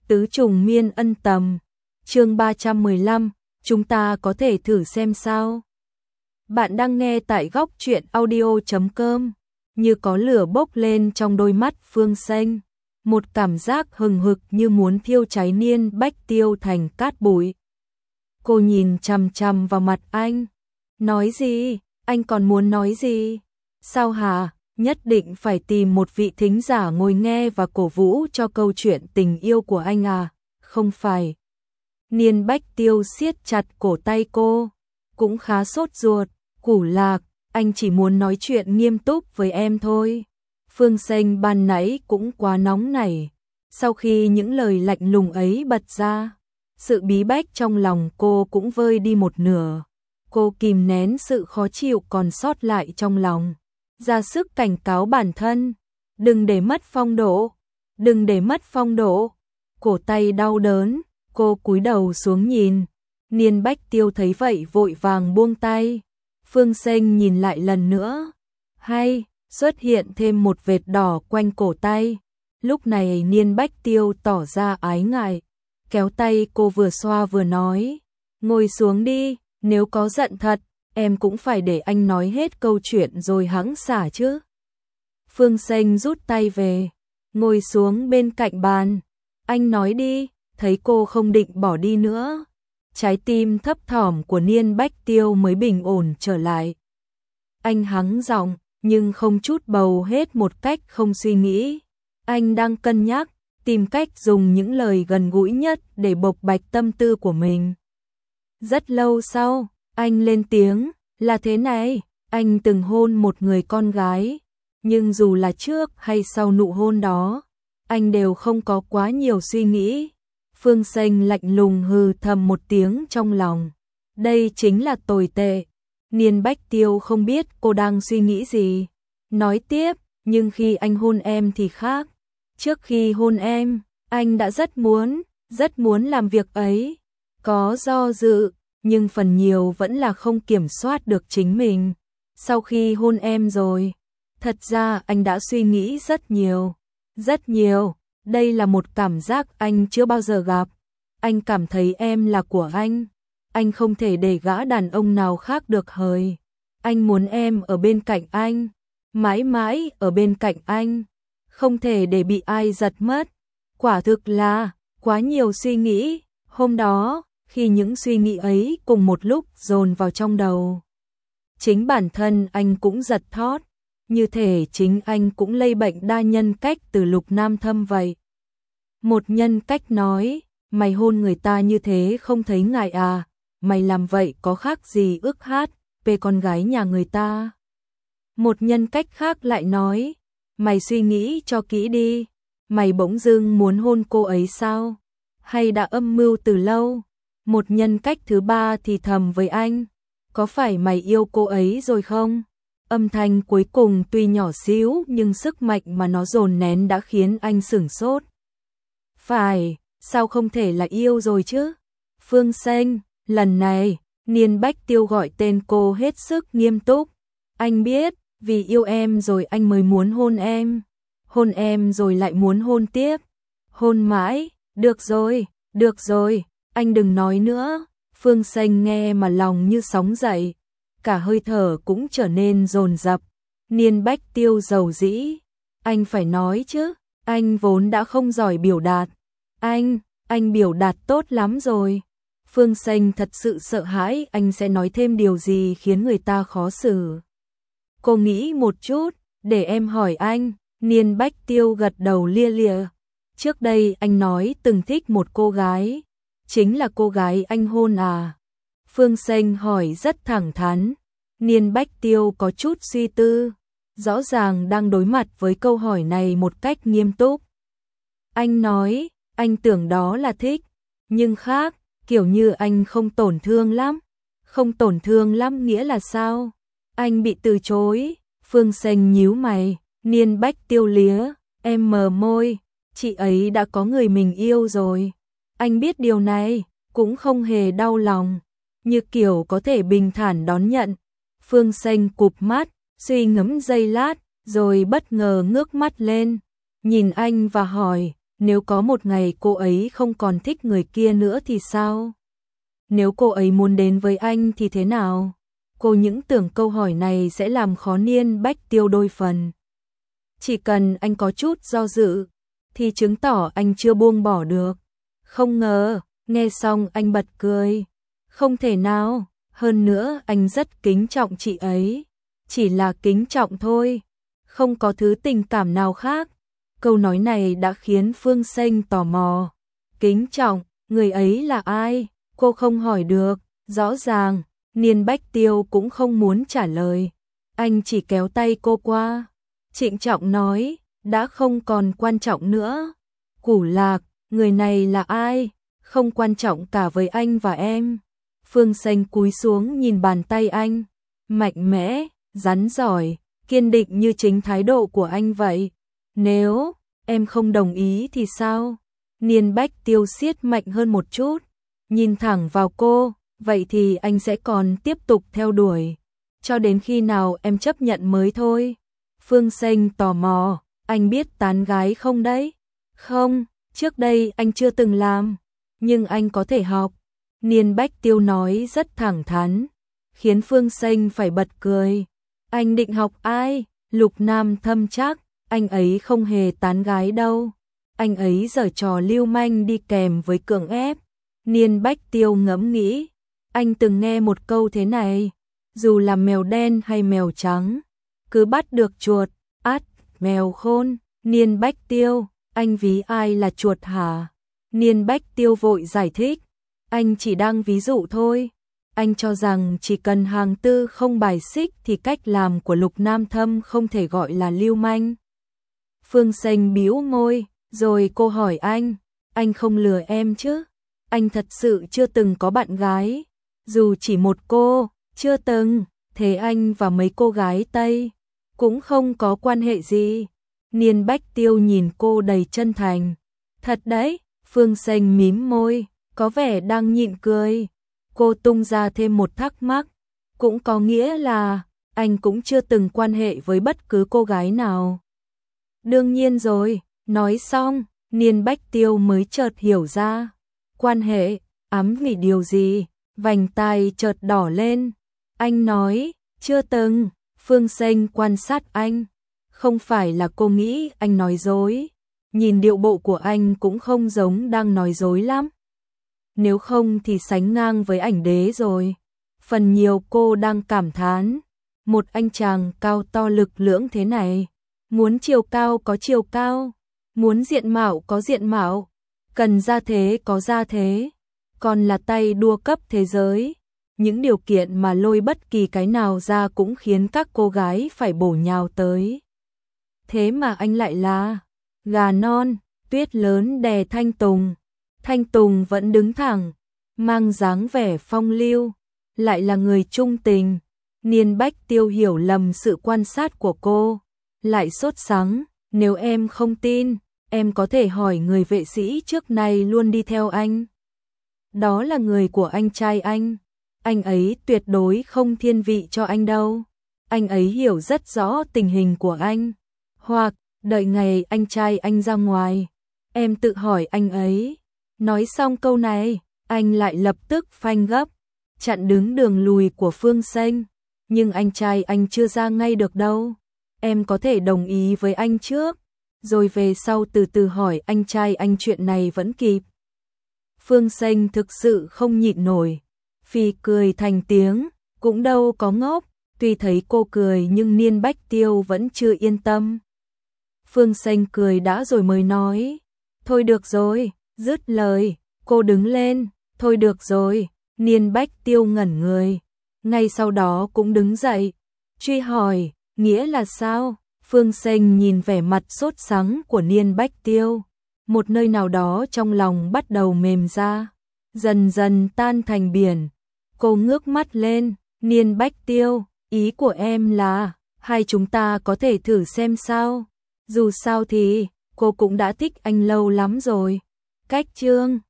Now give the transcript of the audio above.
Tứ trùng miên ân tầm. Chương 315, chúng ta có thể thử xem sao. Bạn đang nghe tại góc truyện audio.com. Như có lửa bốc lên trong đôi mắt Phương Xanh, một cảm giác hừng hực như muốn thiêu cháy Niên Bách Tiêu thành cát bụi. Cô nhìn chằm chằm vào mặt anh. Nói gì? Anh còn muốn nói gì? Sao hả? Nhất định phải tìm một vị thính giả ngồi nghe và cổ vũ cho câu chuyện tình yêu của anh à? Không phải. Niên Bách Tiêu siết chặt cổ tay cô, cũng khá sốt ruột. Củ Lạc, anh chỉ muốn nói chuyện nghiêm túc với em thôi. Phương Xanh ban nãy cũng quá nóng nảy. Sau khi những lời lạnh lùng ấy bật ra, sự bí bách trong lòng cô cũng vơi đi một nửa. Cô kìm nén sự khó chịu còn sót lại trong lòng, ra sức cảnh cáo bản thân, đừng để mất phong độ, đừng để mất phong độ. Cổ tay đau đớn, cô cúi đầu xuống nhìn. Niên Bách Tiêu thấy vậy vội vàng buông tay. Phương Xanh nhìn lại lần nữa, hay xuất hiện thêm một vệt đỏ quanh cổ tay. Lúc này Niên Bách Tiêu tỏ ra ái ngại, kéo tay cô vừa xoa vừa nói, ngồi xuống đi, nếu có giận thật, em cũng phải để anh nói hết câu chuyện rồi hẵng xả chứ. Phương Xanh rút tay về, ngồi xuống bên cạnh bàn. Anh nói đi. Thấy cô không định bỏ đi nữa, trái tim thấp thỏm của Niên Bách Tiêu mới bình ổn trở lại. Anh hắng giọng, nhưng không chút bầu hết, một cách không suy nghĩ. Anh đang cân nhắc, tìm cách dùng những lời gần gũi nhất để bộc bạch tâm tư của mình. Rất lâu sau, anh lên tiếng, là thế này, anh từng hôn một người con gái, nhưng dù là trước hay sau nụ hôn đó, anh đều không có quá nhiều suy nghĩ. Phương Xanh lạnh lùng hừ thầm một tiếng trong lòng. Đây chính là tồi tệ. Niên Bách Tiêu không biết cô đang suy nghĩ gì. Nói tiếp, nhưng khi anh hôn em thì khác. Trước khi hôn em, anh đã rất muốn làm việc ấy. Có do dự, nhưng phần nhiều vẫn là không kiểm soát được chính mình. Sau khi hôn em rồi, thật ra anh đã suy nghĩ rất nhiều. Rất nhiều. Đây là một cảm giác anh chưa bao giờ gặp. Anh cảm thấy em là của anh không thể để gã đàn ông nào khác được hời. Anh muốn em ở bên cạnh anh, mãi mãi ở bên cạnh anh, không thể để bị ai giật mất. Quả thực là quá nhiều suy nghĩ. Hôm đó, khi những suy nghĩ ấy cùng một lúc dồn vào trong đầu, chính bản thân anh cũng giật thót. Như thể chính anh cũng lây bệnh đa nhân cách từ Lục Nam Thâm vậy. Một nhân cách nói, mày hôn người ta như thế không thấy ngại à, mày làm vậy có khác gì ước hát về con gái nhà người ta. Một nhân cách khác lại nói, mày suy nghĩ cho kỹ đi, mày bỗng dưng muốn hôn cô ấy sao, hay đã âm mưu từ lâu. Một nhân cách thứ ba thì thầm với anh, có phải mày yêu cô ấy rồi không? Âm thanh cuối cùng tuy nhỏ xíu nhưng sức mạnh mà nó dồn nén đã khiến anh sửng sốt. Phải, sao không thể là yêu rồi chứ? Phương Xanh, lần này, Niên Bách Tiêu gọi tên cô hết sức nghiêm túc. Anh biết, vì yêu em rồi anh mới muốn hôn em rồi lại muốn hôn tiếp. Hôn mãi, được rồi, anh đừng nói nữa. Phương Xanh nghe mà lòng như sóng dậy, cả hơi thở cũng trở nên dồn dập. Niên Bách Tiêu dầu dĩ, anh phải nói chứ, anh vốn đã không giỏi biểu đạt. Anh biểu đạt tốt lắm rồi. Phương Xanh thật sự sợ hãi anh sẽ nói thêm điều gì khiến người ta khó xử. Cô nghĩ một chút, để em hỏi anh. Niên Bách Tiêu gật đầu lia lịa. Trước đây anh nói từng thích một cô gái, chính là cô gái anh hôn à? Phương Xanh hỏi rất thẳng thắn. Niên Bách Tiêu có chút suy tư, rõ ràng đang đối mặt với câu hỏi này một cách nghiêm túc. Anh nói, anh tưởng đó là thích, nhưng khác, kiểu như anh không tổn thương lắm. Không tổn thương lắm nghĩa là sao? Anh bị từ chối. Phương Xanh nhíu mày. Niên Bách Tiêu lía, em mờ môi, chị ấy đã có người mình yêu rồi. Anh biết điều này, cũng không hề đau lòng, như kiểu có thể bình thản đón nhận. Phương Xanh cụp mắt, suy ngẫm giây lát, rồi bất ngờ ngước mắt lên, nhìn anh và hỏi, Nếu có một ngày cô ấy không còn thích người kia nữa thì sao? Nếu cô ấy muốn đến với anh thì thế nào? Cô những tưởng câu hỏi này sẽ làm khó Niên Bách Tiêu đôi phần. Chỉ cần anh có chút do dự, thì chứng tỏ anh chưa buông bỏ được. Không ngờ, nghe xong anh bật cười. Không thể nào, hơn nữa anh rất kính trọng chị ấy. Chỉ là kính trọng thôi, không có thứ tình cảm nào khác. Câu nói này đã khiến Phương Xanh tò mò. Kính trọng, người ấy là ai? Cô không hỏi được, rõ ràng, Niên Bách Tiêu cũng không muốn trả lời. Anh chỉ kéo tay cô qua, trịnh trọng nói, đã không còn quan trọng nữa. Củ Lạc, người này là ai? Không quan trọng cả với anh và em. Phương Xanh cúi xuống nhìn bàn tay anh, mạnh mẽ, rắn giỏi, kiên định như chính thái độ của anh vậy. Nếu em không đồng ý thì sao? Niên Bách Tiêu siết mạnh hơn một chút, nhìn thẳng vào cô, vậy thì anh sẽ còn tiếp tục theo đuổi, cho đến khi nào em chấp nhận mới thôi. Phương Xanh tò mò, anh biết tán gái không đấy? Không, trước đây anh chưa từng làm, nhưng anh có thể học. Niên Bách Tiêu nói rất thẳng thắn, khiến Phương Xanh phải bật cười. Anh định học ai? Lục Nam Thâm chắc, anh ấy không hề tán gái đâu. Anh ấy giở trò lưu manh đi kèm với cưỡng ép. Niên Bách Tiêu ngẫm nghĩ, anh từng nghe một câu thế này, dù là mèo đen hay mèo trắng, cứ bắt được chuột, ắt mèo khôn. Niên Bách Tiêu, anh ví ai là chuột hả? Niên Bách Tiêu vội giải thích, anh chỉ đang ví dụ thôi. Anh cho rằng chỉ cần hàng tư không bài xích thì cách làm của Lục Nam Thâm không thể gọi là lưu manh. Phương Xanh bĩu môi, rồi cô hỏi anh không lừa em chứ? Anh thật sự chưa từng có bạn gái, dù chỉ một cô, chưa từng, thế anh và mấy cô gái Tây cũng không có quan hệ gì. Niên Bách Tiêu nhìn cô đầy chân thành. Thật đấy, Phương Xanh mím môi, có vẻ đang nhịn cười. Cô tung ra thêm một thắc mắc, cũng có nghĩa là anh cũng chưa từng quan hệ với bất cứ cô gái nào. Đương nhiên rồi, nói xong, Niên Bách Tiêu mới chợt hiểu ra. Quan hệ, ám vì điều gì? Vành tai chợt đỏ lên. Anh nói, chưa từng. Phương Xanh quan sát anh. Không phải là cô nghĩ anh nói dối. Nhìn điệu bộ của anh cũng không giống đang nói dối lắm. Nếu không thì sánh ngang với ảnh đế rồi. Phần nhiều cô đang cảm thán. Một anh chàng cao to lực lưỡng thế này. Muốn chiều cao có chiều cao. Muốn diện mạo có diện mạo. Cần gia thế có gia thế. Còn là tay đua cấp thế giới. Những điều kiện mà lôi bất kỳ cái nào ra cũng khiến các cô gái phải bổ nhào tới. Thế mà anh lại là gà non, tuyết lớn đè Thanh Tùng. Thanh Tùng vẫn đứng thẳng, mang dáng vẻ phong lưu, lại là người trung tình. Niên Bách Tiêu hiểu lầm sự quan sát của cô, lại sốt sắng, nếu em không tin, em có thể hỏi người vệ sĩ trước này luôn đi theo anh. Đó là người của anh trai anh ấy tuyệt đối không thiên vị cho anh đâu. Anh ấy hiểu rất rõ tình hình của anh. Hoặc, đợi ngày anh trai anh ra ngoài, em tự hỏi anh ấy. Nói xong câu này, anh lại lập tức phanh gấp, chặn đứng đường lùi của Phương Xanh. Nhưng anh trai anh chưa ra ngay được đâu. Em có thể đồng ý với anh trước, rồi về sau từ từ hỏi anh trai anh chuyện này vẫn kịp. Phương Xanh thực sự không nhịn nổi, phì cười thành tiếng, cũng đâu có ngốc. Tuy thấy cô cười nhưng Niên Bách Tiêu vẫn chưa yên tâm. Phương Xanh cười đã rồi mới nói, thôi được rồi, dứt lời, cô đứng lên, thôi được rồi. Niên Bách Tiêu ngẩn người, ngay sau đó cũng đứng dậy, truy hỏi, nghĩa là sao? Phương Xanh nhìn vẻ mặt sốt sắng của Niên Bách Tiêu, một nơi nào đó trong lòng bắt đầu mềm ra, dần dần tan thành biển. Cô ngước mắt lên, Niên Bách Tiêu, ý của em là, hai chúng ta có thể thử xem sao? Dù sao thì, cô cũng đã thích anh lâu lắm rồi. Cách chương